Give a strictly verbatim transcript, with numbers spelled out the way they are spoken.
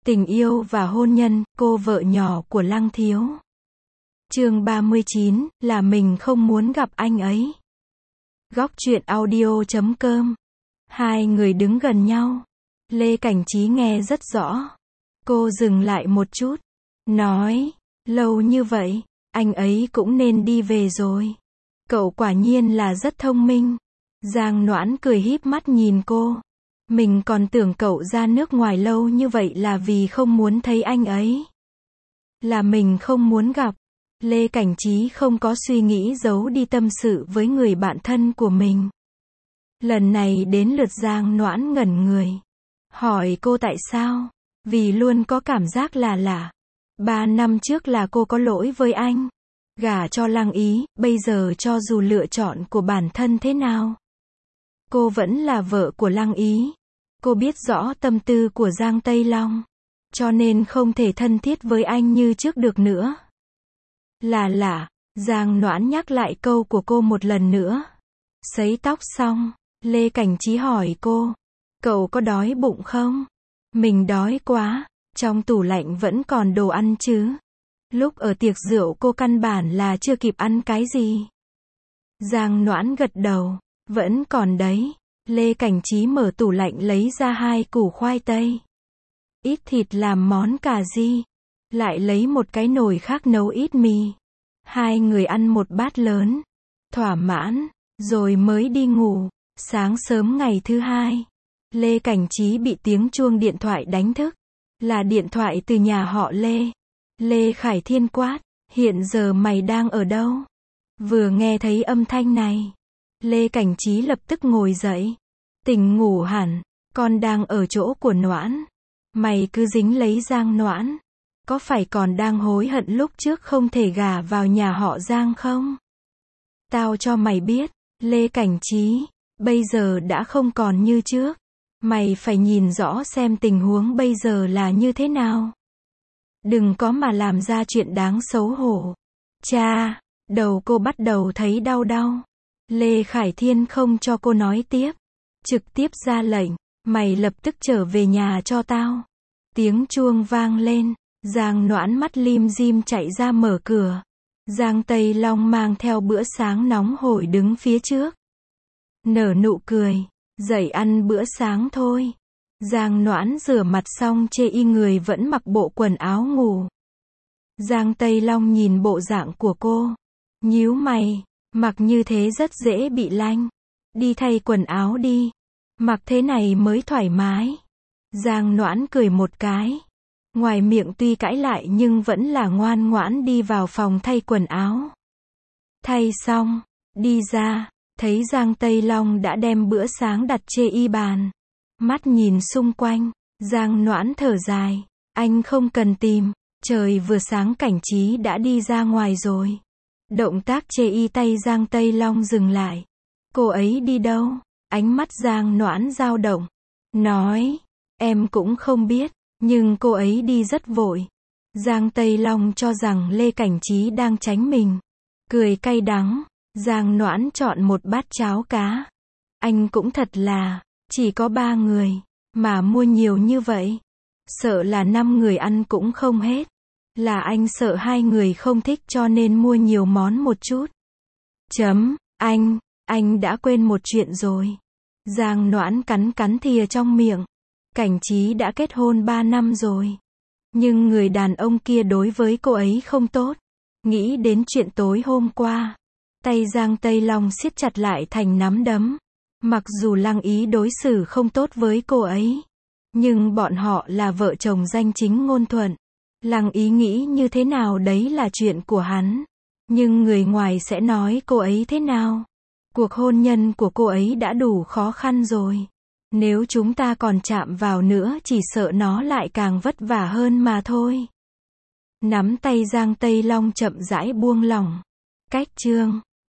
Tình yêu và hôn nhân, cô vợ nhỏ của Lăng Thiếu. Chương ba mươi chín, là mình không muốn gặp anh ấy. Góc truyện audio chấm com. Hai người đứng gần nhau. Lê Cảnh Trí nghe rất rõ. Cô dừng lại một chút. Nói, lâu như vậy, anh ấy cũng nên đi về rồi. Cậu quả nhiên là rất thông minh. Giang Noãn cười híp mắt nhìn cô. Mình còn tưởng cậu ra nước ngoài lâu như vậy là vì không muốn thấy anh ấy. Là mình không muốn gặp. Lê Cảnh Trí không có suy nghĩ giấu đi tâm sự với người bạn thân của mình. Lần này đến lượt Giang Noãn ngẩn người. Hỏi cô tại sao? Vì luôn có cảm giác là lạ. Ba năm trước là cô có lỗi với anh. Gả cho Lăng Ý, bây giờ cho dù lựa chọn của bản thân thế nào, cô vẫn là vợ của Lăng Ý. Cô biết rõ tâm tư của Giang Tây Long, cho nên không thể thân thiết với anh như trước được nữa. Là lạ, Giang Noãn nhắc lại câu của cô một lần nữa. Sấy tóc xong, Lê Cảnh Trí hỏi cô, cậu có đói bụng không? Mình đói quá, trong tủ lạnh vẫn còn đồ ăn chứ. Lúc ở tiệc rượu cô căn bản là chưa kịp ăn cái gì. Giang Noãn gật đầu, vẫn còn đấy. Lê Cảnh Trí mở tủ lạnh lấy ra hai củ khoai tây, ít thịt làm món cà ri, lại lấy một cái nồi khác nấu ít mì. Hai người ăn một bát lớn, thỏa mãn, rồi mới đi ngủ. Sáng sớm ngày thứ hai, Lê Cảnh Trí bị tiếng chuông điện thoại đánh thức. Là điện thoại từ nhà họ Lê. Lê Khải Thiên quát, hiện giờ mày đang ở đâu? Vừa nghe thấy âm thanh này, Lê Cảnh Trí lập tức ngồi dậy. Tỉnh ngủ hẳn, con đang ở chỗ của Noãn. Mày cứ dính lấy Giang Noãn. Có phải còn đang hối hận lúc trước không thể gả vào nhà họ Giang không? Tao cho mày biết, Lê Cảnh Trí, bây giờ đã không còn như trước. Mày phải nhìn rõ xem tình huống bây giờ là như thế nào. Đừng có mà làm ra chuyện đáng xấu hổ. Cha, đầu cô bắt đầu thấy đau đau. Lê Khải Thiên không cho cô nói tiếp. Trực tiếp ra lệnh, mày lập tức trở về nhà cho tao. Tiếng chuông vang lên, Giang Noãn mắt lim dim chạy ra mở cửa. Giang Tây Long mang theo bữa sáng nóng hổi đứng phía trước. Nở nụ cười, dậy ăn bữa sáng thôi. Giang Noãn rửa mặt xong chê y người vẫn mặc bộ quần áo ngủ. Giang Tây Long nhìn bộ dạng của cô, nhíu mày, mặc như thế rất dễ bị lanh. Đi thay quần áo đi, mặc thế này mới thoải mái. Giang Noãn cười một cái, ngoài miệng tuy cãi lại nhưng vẫn là ngoan ngoãn đi vào phòng thay quần áo. Thay xong, đi ra, thấy Giang Tây Long đã đem bữa sáng đặt chê y bàn. Mắt nhìn xung quanh, Giang Noãn thở dài, anh không cần tìm, trời vừa sáng Cảnh Trí đã đi ra ngoài rồi. Động tác chê y tay Giang Tây Long dừng lại. Cô ấy đi đâu? Ánh mắt Giang Noãn dao động. Nói, em cũng không biết, nhưng cô ấy đi rất vội. Giang Tây Long cho rằng Lê Cảnh Trí đang tránh mình. Cười cay đắng, Giang Noãn chọn một bát cháo cá. Anh cũng thật là, chỉ có ba người, mà mua nhiều như vậy. Sợ là năm người ăn cũng không hết. Là anh sợ hai người không thích cho nên mua nhiều món một chút. Chấm, anh, anh đã quên một chuyện rồi. Giang Noãn cắn cắn thìa trong miệng. Cảnh Trí đã kết hôn ba năm rồi. Nhưng người đàn ông kia đối với cô ấy không tốt. Nghĩ đến chuyện tối hôm qua, tay Giang Tây Long siết chặt lại thành nắm đấm. Mặc dù Lăng Ý đối xử không tốt với cô ấy, nhưng bọn họ là vợ chồng danh chính ngôn thuận. Lăng Ý nghĩ như thế nào đấy là chuyện của hắn. Nhưng người ngoài sẽ nói cô ấy thế nào? Cuộc hôn nhân của cô ấy đã đủ khó khăn rồi. Nếu chúng ta còn chạm vào nữa chỉ sợ nó lại càng vất vả hơn mà thôi. Nắm tay Giang Tây Long chậm rãi buông lỏng. Cách chương